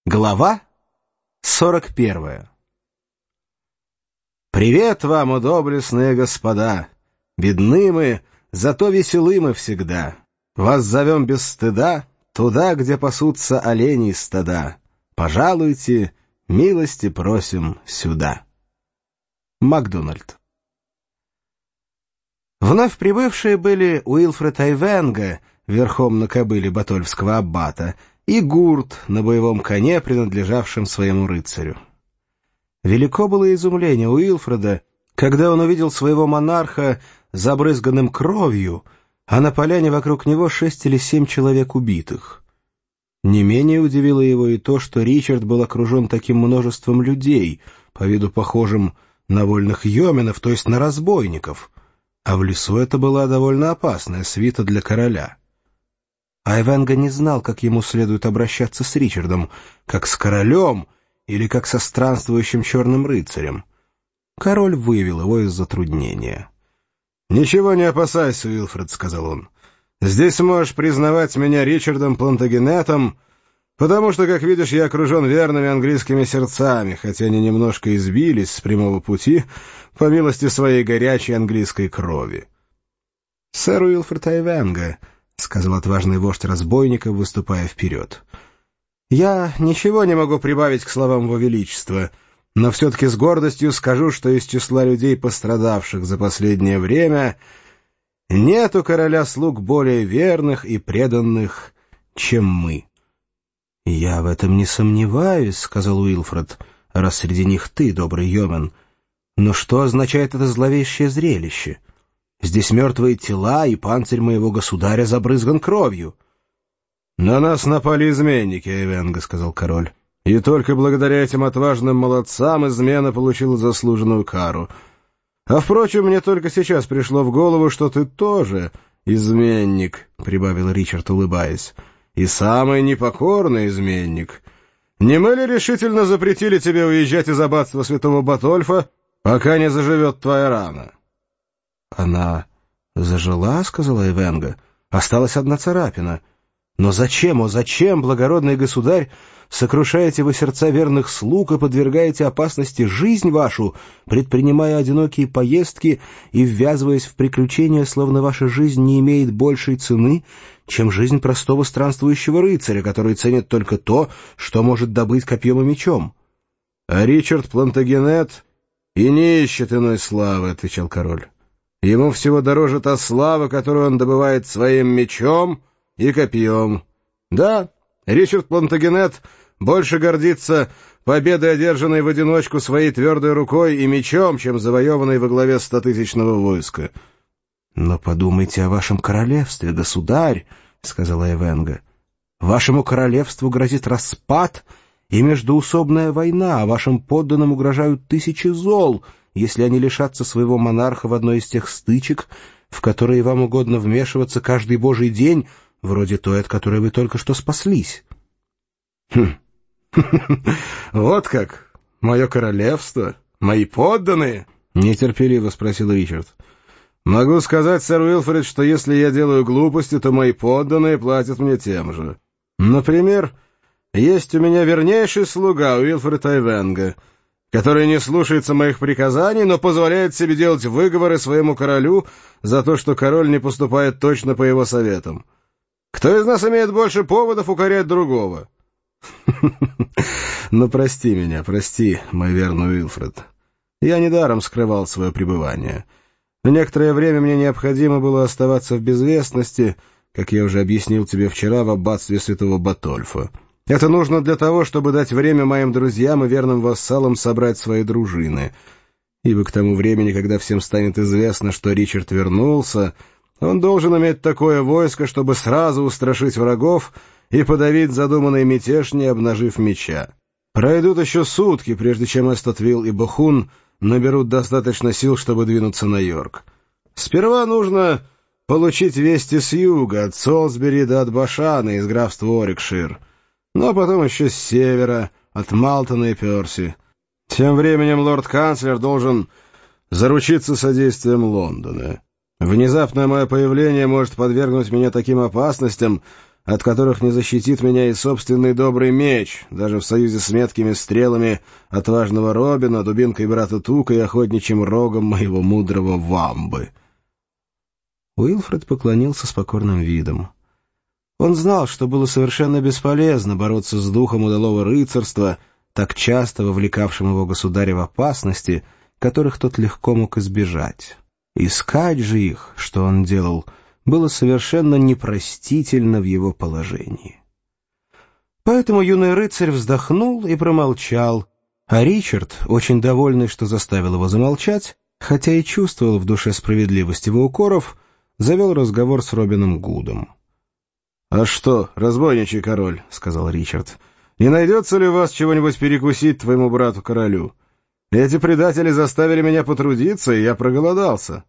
Глава 41. Привет вам, о доблестные господа! Бедны мы, зато веселы мы всегда. Вас зовем без стыда туда, где пасутся оленей стада. Пожалуйте, милости просим сюда. Макдональд. Вновь прибывшие были Уилфред Айвенго, верхом на кобыле батольфского аббата, и Гурт на боевом коне, принадлежавшем своему рыцарю. Велико было изумление Уилфреда, когда он увидел своего монарха забрызганным кровью, а на поляне вокруг него 6 или 7 человек убитых. Не менее удивило его и то, что Ричард был окружен таким множеством людей, по виду похожим на вольных йоменов, то есть на разбойников, а в лесу это была довольно опасная свита для короля. Айвенго не знал, как ему следует обращаться с Ричардом, как с королем или как со странствующим черным рыцарем. Король вывел его из затруднения. «Ничего не опасайся, Уилфред», — сказал он. «Здесь можешь признавать меня Ричардом Плантагенетом, потому что, как видишь, я окружен верными английскими сердцами, хотя они немножко избились с прямого пути по милости своей горячей английской крови». «Сэр Уилфред Айвенго», — сказал отважный вождь разбойников, выступая вперед. «Я ничего не могу прибавить к словам Его Величества, но все-таки с гордостью скажу, что из числа людей, пострадавших за последнее время, нет у короля слуг более верных и преданных, чем мы». «Я в этом не сомневаюсь», — сказал Уилфред, — «раз среди них ты, добрый йомен. Но что означает это зловещее зрелище? Здесь мертвые тела, и панцирь моего государя забрызган кровью». «На нас напали изменники, Айвенго», — сказал король. «И только благодаря этим отважным молодцам измена получила заслуженную кару. А, впрочем, мне только сейчас пришло в голову, что ты тоже изменник», — прибавил Ричард, улыбаясь. «И самый непокорный изменник. Не мы ли решительно запретили тебе уезжать из аббатства святого Батольфа, пока не заживет твоя рана?» «Она зажила», — сказала Айвенго. «Осталась одна царапина. Но зачем, зачем, благородный государь, сокрушаете вы сердца верных слуг и подвергаете опасности жизнь вашу, предпринимая одинокие поездки и ввязываясь в приключения, словно ваша жизнь не имеет большей цены, чем жизнь простого странствующего рыцаря, который ценит только то, что может добыть копьем и мечом?» «А Ричард Плантагенет и не ищет иной славы», — отвечал король. «Ему всего дороже та слава, которую он добывает своим мечом и копьем. Да, Ричард Плантагенет больше гордится победой, одержанной в одиночку своей твердой рукой и мечом, чем завоеванной во главе 100-тысячного войска». «Но подумайте о вашем королевстве, государь», — сказала Айвенго. «Вашему королевству грозит распад и междоусобная война, а вашим подданным угрожают 1000 зол, если они лишатся своего монарха в одной из тех стычек, в которые вам угодно вмешиваться каждый божий день, вроде той, от которой вы только что спаслись». «Вот как? Мое королевство? Мои подданные?» — нетерпеливо спросил Ричард. «Могу сказать, сэр Уилфред, что если я делаю глупости, то мои подданные платят мне тем же. Например, есть у меня вернейший слуга Уилфред Айвенго, который не слушается моих приказаний, но позволяет себе делать выговоры своему королю за то, что король не поступает точно по его советам. Кто из нас имеет больше поводов укорять другого?» «Ну, прости меня, прости, мой верный Уилфред. Я недаром скрывал свое пребывание. В некоторое время мне необходимо было оставаться в безвестности, как я уже объяснил тебе вчера, в аббатстве святого Батольфа. Это нужно для того, чтобы дать время моим друзьям и верным вассалам собрать свои дружины. Ибо к тому времени, когда всем станет известно, что Ричард вернулся, он должен иметь такое войско, чтобы сразу устрашить врагов и подавить задуманный мятеж, не обнажив меча. Пройдут еще сутки, прежде чем Эстотвилл и Бохун наберут достаточно сил, чтобы двинуться на Йорк. Сперва нужно получить вести с юга, от Солсбери до от Башана из графства Орикшир, но потом еще с севера, от Малтона и Перси. Тем временем лорд-канцлер должен заручиться содействием Лондона. Внезапное мое появление может подвергнуть меня таким опасностям, от которых не защитит меня и собственный добрый меч, даже в союзе с меткими стрелами отважного Робина, дубинкой брата Тука и охотничьим рогом моего мудрого Вамбы». Уилфред поклонился с покорным видом. Он знал, что было совершенно бесполезно бороться с духом удалого рыцарства, так часто вовлекавшим его государя в опасности, которых тот легко мог избежать. Искать же их, что он делал, было совершенно непростительно в его положении. Поэтому юный рыцарь вздохнул и промолчал, а Ричард, очень довольный, что заставил его замолчать, хотя и чувствовал в душе справедливость его укоров, завел разговор с Робином Гудом. «А что, разбойничий король, — сказал Ричард, — не найдется ли у вас чего-нибудь перекусить твоему брату-королю? Эти предатели заставили меня потрудиться, и я проголодался».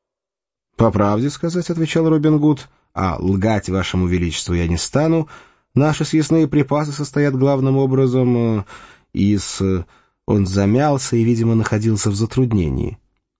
«По правде сказать, — отвечал Робин Гуд, — а лгать вашему величеству я не стану. Наши съестные припасы состоят главным образом из...» Он замялся и, видимо, находился в затруднении.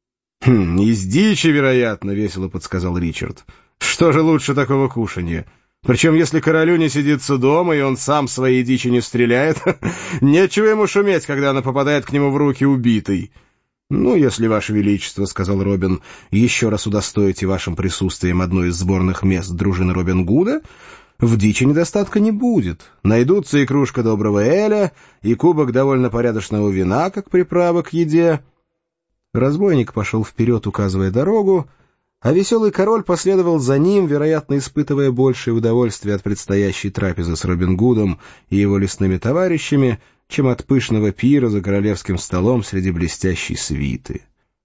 «Из дичи, вероятно, — весело подсказал Ричард. Что же лучше такого кушанья? Причем, если королю не сидится дома, и он сам своей дичи не стреляет, нечего ему шуметь, когда она попадает к нему в руки убитой». «Ну, если, Ваше Величество, — сказал Робин, — еще раз удостоите вашим присутствием одно из сборных мест дружины Робин Гуда, в дичи недостатка не будет. Найдутся и кружка доброго эля, и кубок довольно порядочного вина, как приправа к еде». Разбойник пошел вперед, указывая дорогу, а веселый король последовал за ним, вероятно, испытывая большее удовольствие от предстоящей трапезы с Робин Гудом и его лесными товарищами, чем от пышного пира за королевским столом среди блестящей свиты.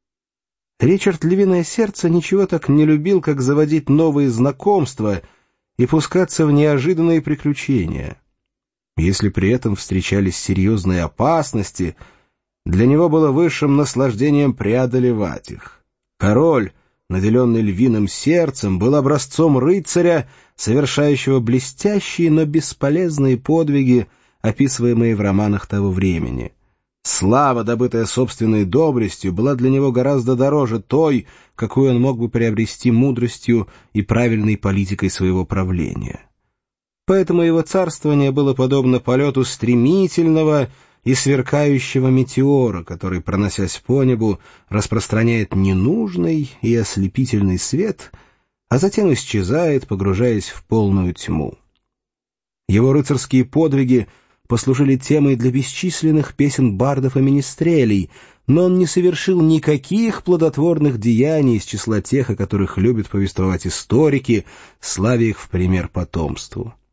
Ричард Львиное Сердце ничего так не любил, как заводить новые знакомства и пускаться в неожиданные приключения. Если при этом встречались серьезные опасности, для него было высшим наслаждением преодолевать их. Король, наделенный львиным сердцем, был образцом рыцаря, совершающего блестящие, но бесполезные подвиги, описываемые в романах того времени. Слава, добытая собственной доблестью, была для него гораздо дороже той, какую он мог бы приобрести мудростью и правильной политикой своего правления. Поэтому его царствование было подобно полету стремительного и сверкающего метеора, который, проносясь по небу, распространяет ненужный и ослепительный свет, а затем исчезает, погружаясь в полную тьму. Его рыцарские подвиги послужили темой для бесчисленных песен бардов и министрелей, но он не совершил никаких плодотворных деяний из числа тех, о которых любят повествовать историки, славя их в пример потомству.